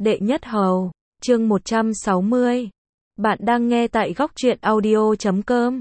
Đệ nhất hầu, chương 160. Bạn đang nghe tại góc truyện audio.com.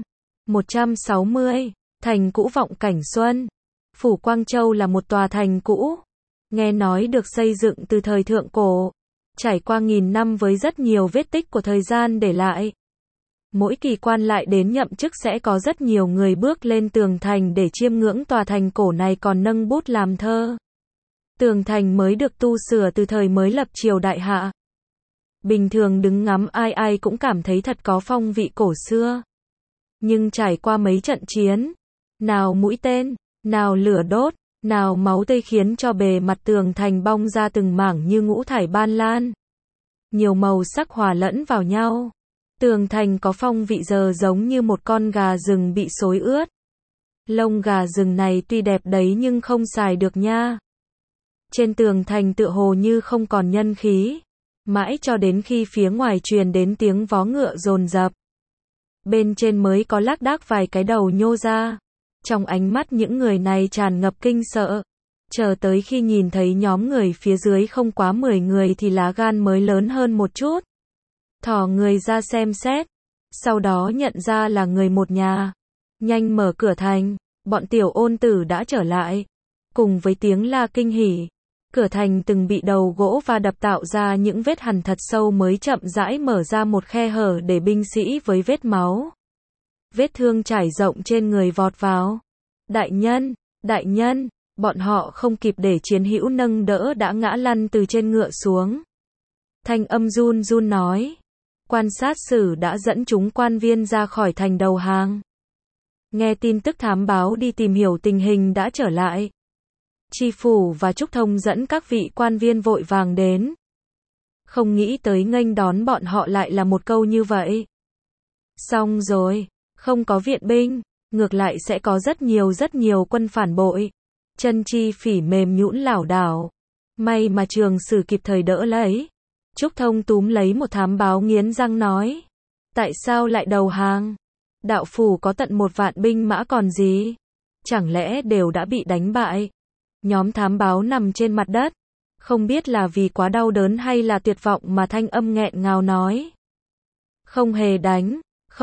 160. Thành cũ vọng cảnh xuân. Phủ Quang Châu là một tòa thành cũ. Nghe nói được xây dựng từ thời thượng cổ. Trải qua nghìn năm với rất nhiều vết tích của thời gian để lại. Mỗi kỳ quan lại đến nhậm chức sẽ có rất nhiều người bước lên tường thành để chiêm ngưỡng tòa thành cổ này còn nâng bút làm thơ. Tường thành mới được tu sửa từ thời mới lập triều đại hạ. Bình thường đứng ngắm ai ai cũng cảm thấy thật có phong vị cổ xưa. Nhưng trải qua mấy trận chiến, nào mũi tên, nào lửa đốt, nào máu tươi khiến cho bề mặt tường thành bong ra từng mảng như ngũ thải ban lan. Nhiều màu sắc hòa lẫn vào nhau. Tường thành có phong vị giờ giống như một con gà rừng bị xối ướt. Lông gà rừng này tuy đẹp đấy nhưng không xài được nha. Trên tường thành tựa hồ như không còn nhân khí. Mãi cho đến khi phía ngoài truyền đến tiếng vó ngựa dồn dập. Bên trên mới có lác đác vài cái đầu nhô ra. Trong ánh mắt những người này tràn ngập kinh sợ. Chờ tới khi nhìn thấy nhóm người phía dưới không quá 10 người thì lá gan mới lớn hơn một chút. Thò người ra xem xét. Sau đó nhận ra là người một nhà. Nhanh mở cửa thành. Bọn tiểu ôn tử đã trở lại. Cùng với tiếng la kinh hỉ. Cửa thành từng bị đầu gỗ và đập tạo ra những vết hằn thật sâu mới chậm rãi mở ra một khe hở để binh sĩ với vết máu. Vết thương trải rộng trên người vọt vào. Đại nhân, bọn họ không kịp để chiến hữu nâng đỡ đã ngã lăn từ trên ngựa xuống. Thanh âm run run nói. Quan sát sử đã dẫn chúng quan viên ra khỏi thành đầu hàng. Nghe tin tức thám báo đi tìm hiểu tình hình đã trở lại. Tri phủ và Trúc Thông dẫn các vị quan viên vội vàng đến. Không nghĩ tới nghênh đón bọn họ lại là một câu như vậy. Xong rồi, không có viện binh, ngược lại sẽ có rất nhiều quân phản bội. Chân Chi Phỉ mềm nhũn lảo đảo. May mà Trường Sử kịp thời đỡ lấy. Trúc Thông túm lấy một thám báo nghiến răng nói. Tại sao lại đầu hàng? Đạo phủ có tận 1 vạn binh mã còn gì? Chẳng lẽ đều đã bị đánh bại? Nhóm thám báo nằm trên mặt đất. Không biết là vì quá đau đớn hay là tuyệt vọng mà thanh âm nghẹn ngào nói. Không hề đánh,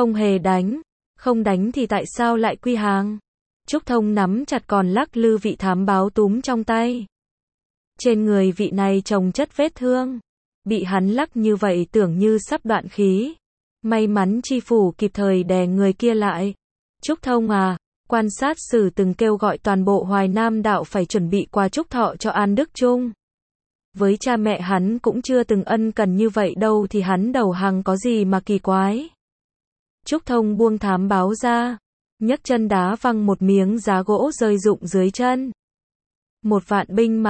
không đánh thì tại sao lại quy hàng? Trúc Thông nắm chặt còn lắc lư vị thám báo túm trong tay. Trên người vị này chồng chất vết thương. Bị hắn lắc như vậy tưởng như sắp đoạn khí. May mắn tri phủ kịp thời đè người kia lại. Trúc Thông à, quan sát sử từng kêu gọi toàn bộ Hoài Nam đạo phải chuẩn bị quà chúc thọ cho An Đức Trung. Với cha mẹ hắn cũng chưa từng ân cần như vậy đâu thì hắn đầu hàng có gì mà kỳ quái. Trúc Thông buông thám báo ra, nhấc chân đá văng một miếng giá gỗ rơi rụng dưới chân. 1 vạn binh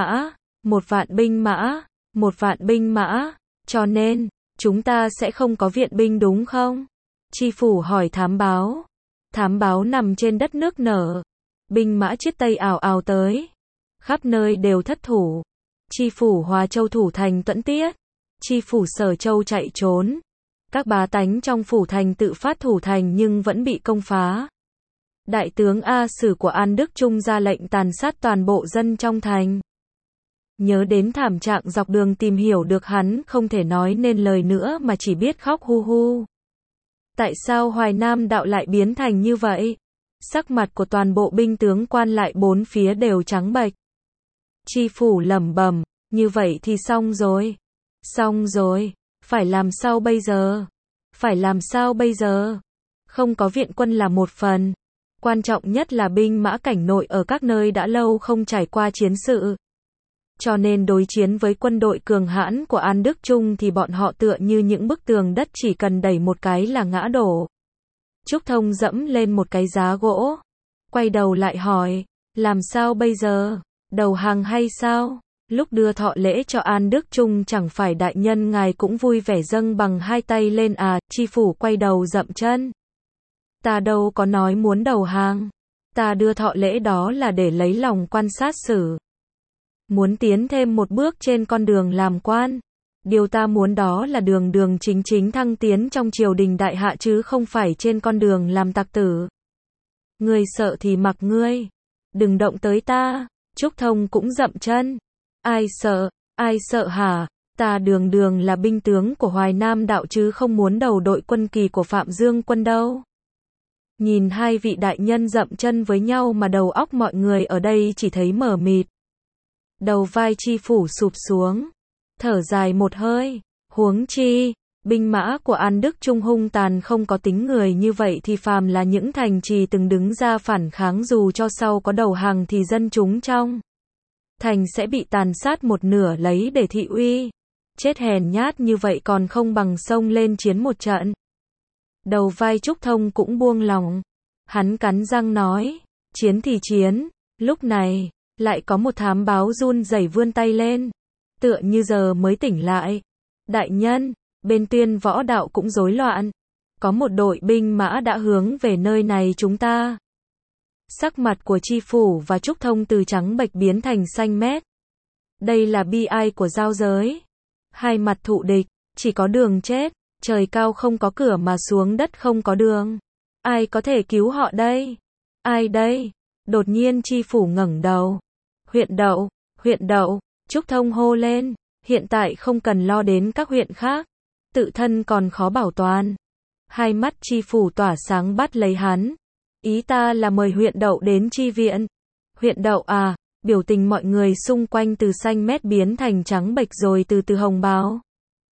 mã, cho nên, chúng ta sẽ không có viện binh đúng không? Tri phủ hỏi thám báo. Thám báo nằm trên đất nước nở. Binh mã chiết tây ào ào tới. Khắp nơi đều thất thủ. Tri phủ Hòa Châu thủ thành tuẫn tiết. Tri phủ Sở Châu chạy trốn. Các bá tánh trong phủ thành tự phát thủ thành nhưng vẫn bị công phá. Đại tướng A Sử của An Đức Trung ra lệnh tàn sát toàn bộ dân trong thành. Nhớ đến thảm trạng dọc đường tìm hiểu được hắn không thể nói nên lời nữa mà chỉ biết khóc hu hu. Tại sao Hoài Nam đạo lại biến thành như vậy? Sắc mặt của toàn bộ binh tướng quan lại bốn phía đều trắng bệch. Tri phủ lẩm bẩm, như vậy thì xong rồi, phải làm sao bây giờ? Không có viện quân là một phần, quan trọng nhất là binh mã cảnh nội ở các nơi đã lâu không trải qua chiến sự. Cho nên đối chiến với quân đội cường hãn của An Đức Trung thì bọn họ tựa như những bức tường đất chỉ cần đẩy một cái là ngã đổ. Trúc Thông dẫm lên một cái giá gỗ. Quay đầu lại hỏi, làm sao bây giờ? Đầu hàng hay sao? Lúc đưa thọ lễ cho An Đức Trung chẳng phải đại nhân ngài cũng vui vẻ dâng bằng 2 tay lên à? Tri phủ quay đầu dậm chân. Ta đâu có nói muốn đầu hàng. Ta đưa thọ lễ đó là để lấy lòng quan sát sử. Muốn tiến thêm một bước trên con đường làm quan. Điều ta muốn đó là đường chính thăng tiến trong triều đình đại hạ chứ không phải trên con đường làm tặc tử. Ngươi sợ thì mặc ngươi. Đừng động tới ta. Trúc Thông cũng dậm chân. Ai sợ hả? Ta đường đường là binh tướng của Hoài Nam đạo chứ không muốn đầu đội quân kỳ của Phạm Dương quân đâu. Nhìn hai vị đại nhân dậm chân với nhau mà đầu óc mọi người ở đây chỉ thấy mờ mịt. Đầu vai Chi phủ sụp xuống, thở dài một hơi, huống chi, binh mã của An Đức Trung hung tàn không có tính người như vậy thì phàm là những thành trì từng đứng ra phản kháng dù cho sau có đầu hàng thì dân chúng trong thành sẽ bị tàn sát một nửa lấy để thị uy. Chết hèn nhát như vậy còn không bằng xông lên chiến một trận. Đầu vai Trúc Thông cũng buông lòng. Hắn cắn răng nói, chiến thì chiến. Lúc này, lại có một thám báo run rẩy vươn tay lên. Tựa như giờ mới tỉnh lại. Đại nhân, bên Tuyên Võ Đạo cũng rối loạn. Có một đội binh mã đã hướng về nơi này chúng ta. Sắc mặt của Chi phủ và Trúc Thông từ trắng bệch biến thành xanh mét. Đây là bi ai của giao giới. Hai mặt thụ địch, chỉ có đường chết, trời cao không có cửa mà xuống đất không có đường. Ai có thể cứu họ đây? Ai đây? Đột nhiên Chi phủ ngẩng đầu. Huyện Đậu, Trúc Thông hô lên, hiện tại không cần lo đến các huyện khác, tự thân còn khó bảo toàn. Hai mắt Chi phủ tỏa sáng bắt lấy hắn. Ý ta là mời huyện Đậu đến chi viện. Huyện Đậu à? Biểu tình mọi người xung quanh từ xanh mét biến thành trắng bệch rồi từ từ hồng bào.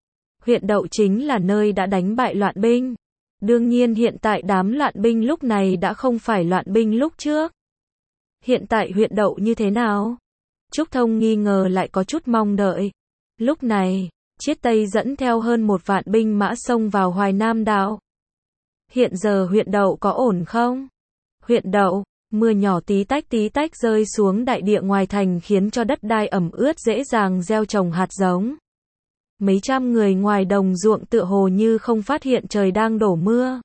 Huyện Đậu chính là nơi đã đánh bại loạn binh. Đương nhiên hiện tại đám loạn binh lúc này đã không phải loạn binh lúc trước. Hiện tại huyện Đậu như thế nào? Trúc Thông nghi ngờ lại có chút mong đợi. Lúc này, Chiết Tây dẫn theo hơn 1 vạn binh mã xông vào Hoài Nam đạo. Hiện giờ huyện Đậu có ổn không? Huyện Đậu, mưa nhỏ tí tách rơi xuống đại địa ngoài thành khiến cho đất đai ẩm ướt dễ dàng gieo trồng hạt giống. Mấy trăm người ngoài đồng ruộng tựa hồ như không phát hiện trời đang đổ mưa.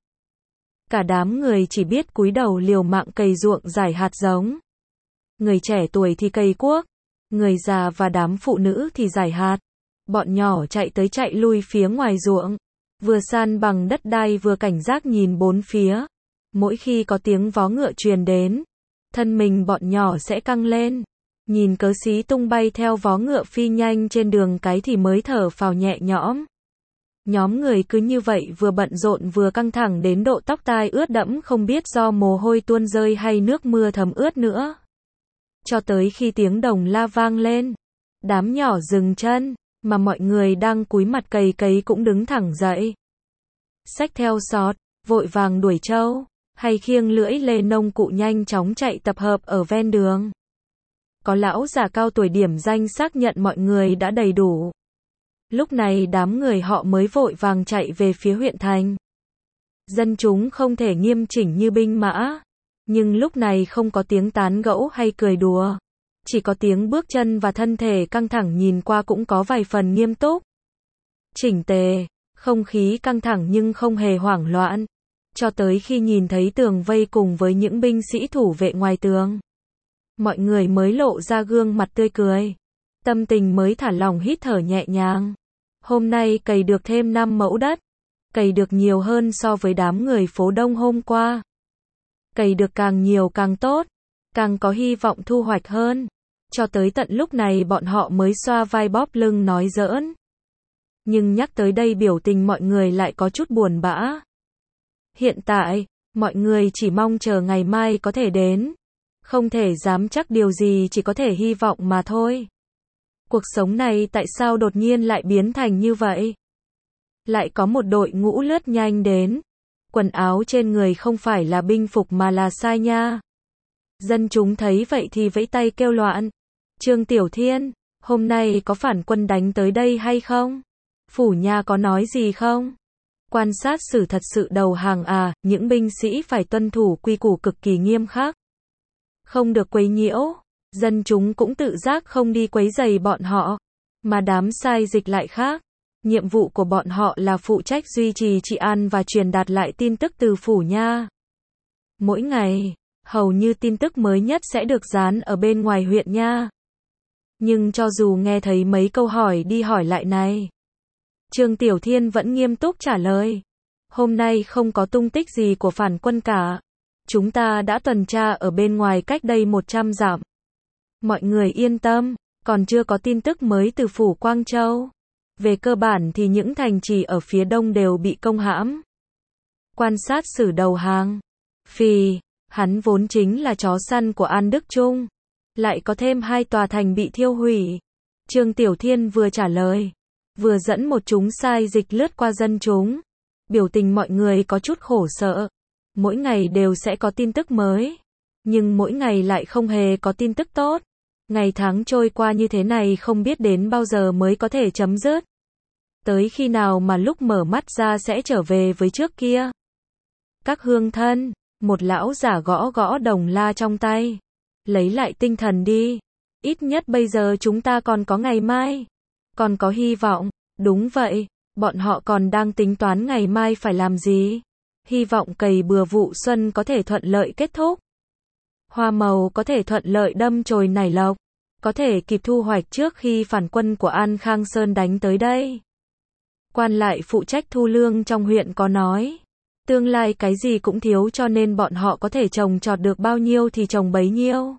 Cả đám người chỉ biết cúi đầu liều mạng cày ruộng rải hạt giống. Người trẻ tuổi thì cày cuốc, người già và đám phụ nữ thì rải hạt. Bọn nhỏ chạy tới chạy lui phía ngoài ruộng, vừa san bằng đất đai vừa cảnh giác nhìn bốn phía. Mỗi khi có tiếng vó ngựa truyền đến, thân mình bọn nhỏ sẽ căng lên. Nhìn cớ xí tung bay theo vó ngựa phi nhanh trên đường cái thì mới thở phào nhẹ nhõm. Nhóm người cứ như vậy vừa bận rộn vừa căng thẳng đến độ tóc tai ướt đẫm không biết do mồ hôi tuôn rơi hay nước mưa thấm ướt nữa. Cho tới khi tiếng đồng la vang lên, đám nhỏ dừng chân, mà mọi người đang cúi mặt cày cũng đứng thẳng dậy. Xách theo sọt, vội vàng đuổi trâu, hay khiêng lưỡi lê nông cụ nhanh chóng chạy tập hợp ở ven đường. Có lão già cao tuổi điểm danh xác nhận mọi người đã đầy đủ. Lúc này đám người họ mới vội vàng chạy về phía huyện thành. Dân chúng không thể nghiêm chỉnh như binh mã, nhưng lúc này không có tiếng tán gẫu hay cười đùa. Chỉ có tiếng bước chân và thân thể căng thẳng nhìn qua cũng có vài phần nghiêm túc. Chỉnh tề, không khí căng thẳng nhưng không hề hoảng loạn. Cho tới khi nhìn thấy tường vây cùng với những binh sĩ thủ vệ ngoài tường, mọi người mới lộ ra gương mặt tươi cười. Tâm tình mới thả lỏng hít thở nhẹ nhàng. Hôm nay cày được thêm 5 mẫu đất. Cày được nhiều hơn so với đám người phố Đông hôm qua. Cày được càng nhiều càng tốt. Càng có hy vọng thu hoạch hơn. Cho tới tận lúc này bọn họ mới xoa vai bóp lưng nói giỡn. Nhưng nhắc tới đây biểu tình mọi người lại có chút buồn bã. Hiện tại, mọi người chỉ mong chờ ngày mai có thể đến. Không thể dám chắc điều gì, chỉ có thể hy vọng mà thôi. Cuộc sống này tại sao đột nhiên lại biến thành như vậy? Lại có một đội ngũ lướt nhanh đến. Quần áo trên người không phải là binh phục mà là sai nha. Dân chúng thấy vậy thì vẫy tay kêu loạn. Trương Tiểu Thiên, hôm nay có phản quân đánh tới đây hay không? Phủ nha có nói gì không? Quan sát xử thật sự đầu hàng à? Những binh sĩ phải tuân thủ quy củ cực kỳ nghiêm khắc. Không được quấy nhiễu. Dân chúng cũng tự giác không đi quấy rầy bọn họ. Mà đám sai dịch lại khác. Nhiệm vụ của bọn họ là phụ trách duy trì trị an và truyền đạt lại tin tức từ phủ nha. Mỗi ngày, hầu như tin tức mới nhất sẽ được dán ở bên ngoài huyện nha. Nhưng cho dù nghe thấy mấy câu hỏi đi hỏi lại này, Trương Tiểu Thiên vẫn nghiêm túc trả lời. Hôm nay không có tung tích gì của phản quân cả. Chúng ta đã tuần tra ở bên ngoài cách đây 100 dặm. Mọi người yên tâm, còn chưa có tin tức mới từ phủ Quang Châu. Về cơ bản thì những thành trì ở phía đông đều bị công hãm. Quan sát sử đầu hàng. Phì, hắn vốn chính là chó săn của An Đức Trung. Lại có thêm 2 tòa thành bị thiêu hủy. Trương Tiểu Thiên vừa trả lời, vừa dẫn một chúng sai dịch lướt qua dân chúng. Biểu tình mọi người có chút khổ sở. Mỗi ngày đều sẽ có tin tức mới. Nhưng mỗi ngày lại không hề có tin tức tốt. Ngày tháng trôi qua như thế này không biết đến bao giờ mới có thể chấm dứt. Tới khi nào mà lúc mở mắt ra sẽ trở về với trước kia. Các hương thân, một lão giả gõ gõ đồng la trong tay. Lấy lại tinh thần đi. Ít nhất bây giờ chúng ta còn có ngày mai. Còn có hy vọng. Đúng vậy, bọn họ còn đang tính toán ngày mai phải làm gì. Hy vọng cày bừa vụ xuân có thể thuận lợi kết thúc. Hoa màu có thể thuận lợi đâm chồi nảy lộc. Có thể kịp thu hoạch trước khi phản quân của An Khang Sơn đánh tới đây. Quan lại phụ trách thu lương trong huyện có nói. Tương lai cái gì cũng thiếu cho nên bọn họ có thể trồng trọt được bao nhiêu thì trồng bấy nhiêu.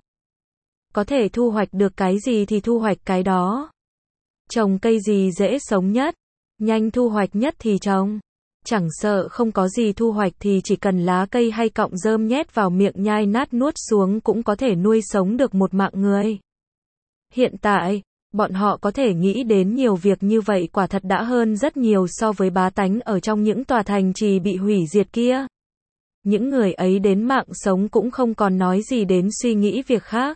Có thể thu hoạch được cái gì thì thu hoạch cái đó. Trồng cây gì dễ sống nhất, nhanh thu hoạch nhất thì trồng. Chẳng sợ không có gì thu hoạch thì chỉ cần lá cây hay cọng rơm nhét vào miệng nhai nát nuốt xuống cũng có thể nuôi sống được một mạng người. Hiện tại, bọn họ có thể nghĩ đến nhiều việc như vậy quả thật đã hơn rất nhiều so với bá tánh ở trong những tòa thành trì bị hủy diệt kia. Những người ấy đến mạng sống cũng không còn nói gì đến suy nghĩ việc khác.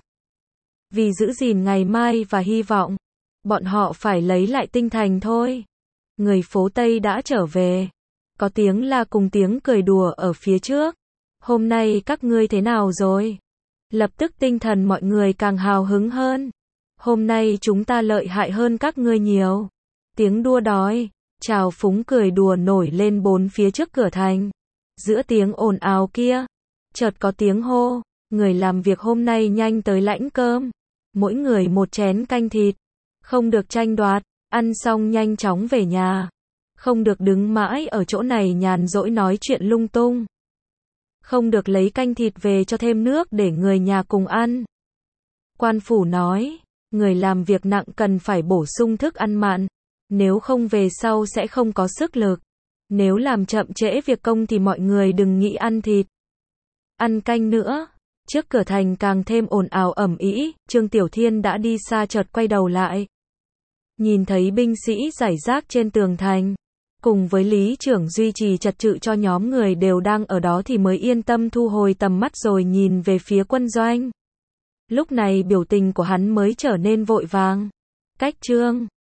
Vì giữ gìn ngày mai và hy vọng, bọn họ phải lấy lại tinh thần thôi. Người phố Tây đã trở về. Có tiếng la cùng tiếng cười đùa ở phía trước. Hôm nay các ngươi thế nào rồi? Lập tức tinh thần mọi người càng hào hứng hơn. Hôm nay chúng ta lợi hại hơn các ngươi nhiều. Tiếng đua đói, trào phúng cười đùa nổi lên bốn phía trước cửa thành. Giữa tiếng ồn ào kia, chợt có tiếng hô, người làm việc hôm nay nhanh tới lãnh cơm. Mỗi người một chén canh thịt. Không được tranh đoạt, ăn xong nhanh chóng về nhà. Không được đứng mãi ở chỗ này nhàn rỗi nói chuyện lung tung. Không được lấy canh thịt về cho thêm nước để người nhà cùng ăn. Quan phủ nói, người làm việc nặng cần phải bổ sung thức ăn mặn. Nếu không về sau sẽ không có sức lực. Nếu làm chậm trễ việc công thì mọi người đừng nghĩ ăn thịt. Ăn canh nữa. Trước cửa thành càng thêm ồn ào ầm ĩ, Trương Tiểu Thiên đã đi xa chợt quay đầu lại. Nhìn thấy binh sĩ rải rác trên tường thành, cùng với lý trưởng duy trì trật tự cho nhóm người đều đang ở đó thì mới yên tâm thu hồi tầm mắt rồi nhìn về phía quân doanh. Lúc này biểu tình của hắn mới trở nên vội vàng. Cách Trương